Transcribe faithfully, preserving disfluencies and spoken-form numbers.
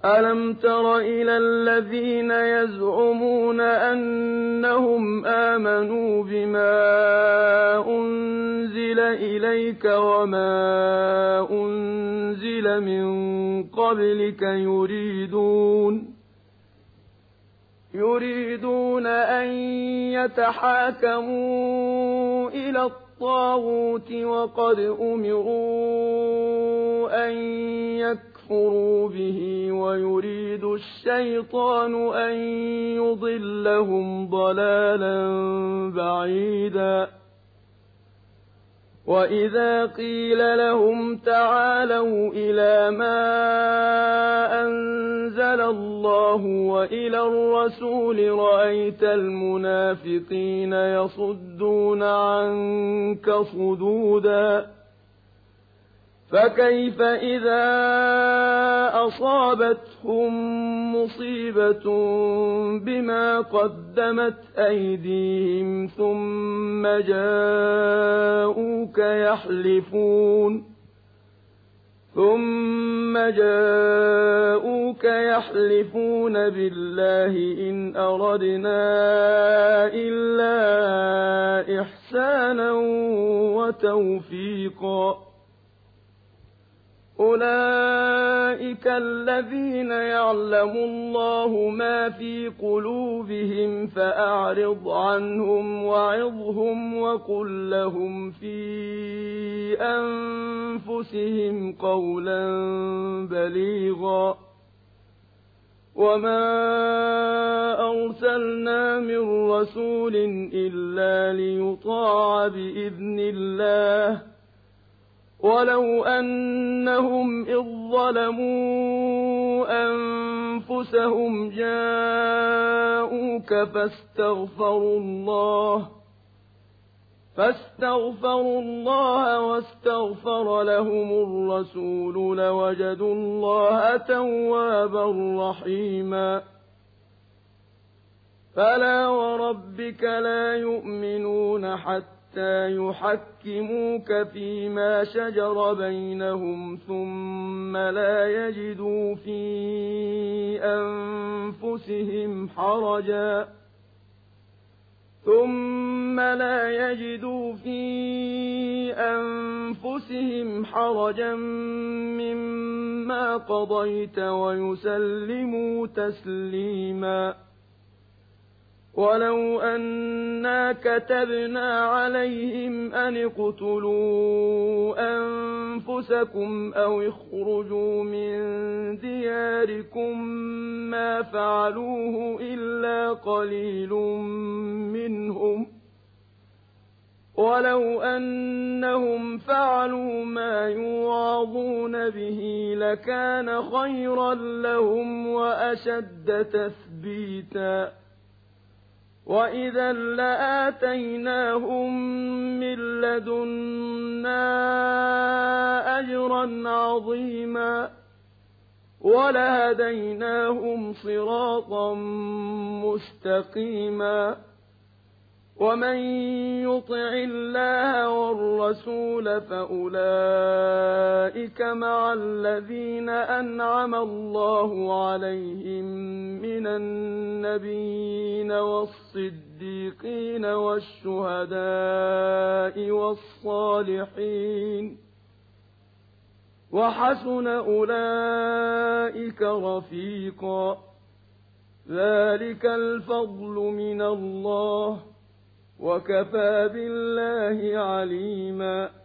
أَلَمْ تَرَ إِلَى الَّذِينَ يَزْعُمُونَ أَنَّهُمْ آمَنُوا بِمَا أُنزِلَ إِلَيْكَ وَمَا أُنزِلَ مِن قَبْلِكَ يُرِيدُونَ يُرِيدُونَ أَن يَتَحَاكَمُوا إِلَى الطَّاغُوتِ وَقَدْ أُمِرُوا أَن يَكْفُرُوا بِهِ وَيُرِيدُ الشَّيْطَانُ أَن يُضِلَّهُمْ ضَلَالًا بَعِيدًا وَإِذَا قِيلَ لَهُمْ تَعَالَوْا إِلَىٰ مَا أَنزَلَ اللَّهُ وَإِلَى الرَّسُولِ رَأَيْتَ الْمُنَافِقِينَ يَصُدُّونَ عَنكَ صُدُودًا فَكَيْفَ إِذَا أَصَابَتْهُم مُّصِيبَةٌ بِمَا قَدَّمَتْ أَيْدِيهِمْ ثُمَّ جَاءُوكَ يَحْلِفُونَ ثُمَّ جَاءُوكَ يَحْلِفُونَ بِاللَّهِ إِنْ أَرَدْنَا إِلَّا إِحْسَانًا وَتَوْفِيقًا أُولَٰئِكَ الَّذِينَ يَعْلَمُ اللَّهُ مَا فِي قُلُوبِهِمْ فَأَعْرِضْ عَنْهُمْ وَعِظْهُمْ وَقُل لَّهُمْ فِي أَنفُسِهِمْ قَوْلًا بَلِيغًا وَمَا أَرْسَلْنَا مِن رَّسُولٍ إِلَّا لِيُطَاعَ بِإِذْنِ اللَّهِ وَلَوْ أَنَّهُمْ إِذ ظَّلَمُوا أَنفُسَهُمْ جَاءُوكَ فَاسْتَغْفَرُوا اللَّهَ فَاسْتَغْفَرُوا اللَّهَ وَاسْتَغْفَرَ لَهُمُ الرَّسُولُ لَوَجَدُوا اللَّهَ تَوَّابًا رَّحِيمًا فَلَا وَرَبِّكَ لَا يُؤْمِنُونَ حَتَّىٰ حَتَّىٰ يُحَكِّمُوكَ فِيمَا شَجَرَ بَيْنَهُمْ ثُمَّ لَا يَجِدُوا فِي أَنفُسِهِمْ حَرَجًا ثُمَّ لَا يَجِدُوا فِي أَنفُسِهِمْ حَرَجًا مِّمَّا قَضَيْتَ وَيُسَلِّمُوا تَسْلِيمًا وَلَوْ أَنَّا كَتَبْنَا عَلَيْهِمْ أَنِ اقْتُلُوا أَنفُسَكُمْ أَوِ اخْرُجُوا مِن دِيَارِكُم مَّا فَعَلُوهُ إِلَّا قَلِيلٌ مِّنْهُمْ وَلَوْ أَنَّهُمْ فَعَلُوا مَا يُوعَظُونَ بِهِ لَكَانَ خَيْرًا لَّهُمْ وَأَشَدَّ تَثْبِيتًا وَإِذًا لَّآتَيْنَاهُم مِّن لَّدُنَّا أَجْرًا عَظِيمًا وَلَهَدَيْنَاهُمْ صِرَاطًا مُّسْتَقِيمًا وَمَن يُطِعِ اللَّهَ وَالرَّسُولَ فَأُولَٰئِكَ مَعَ الَّذِينَ أَنْعَمَ اللَّهُ عَلَيْهِم مِّنَ النَّبِيِّينَ وَالصِّدِّيقِينَ وَالشُّهَدَاءِ وَالصَّالِحِينَ وَحَسُنَ أُولَٰئِكَ رَفِيقًا ذَٰلِكَ الْفَضْلُ مِنَ اللَّهِ وَكَفَىٰ بِاللَّهِ عَلِيمًا